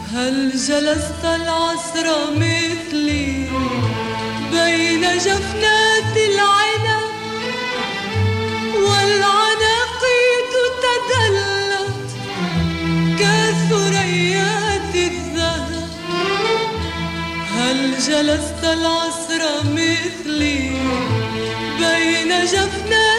هل جلست العصر مثلي بين جفنات العنب والعناقيد تدلت كثريات الذهب؟ هل جلست العصر مثلي بين جفنات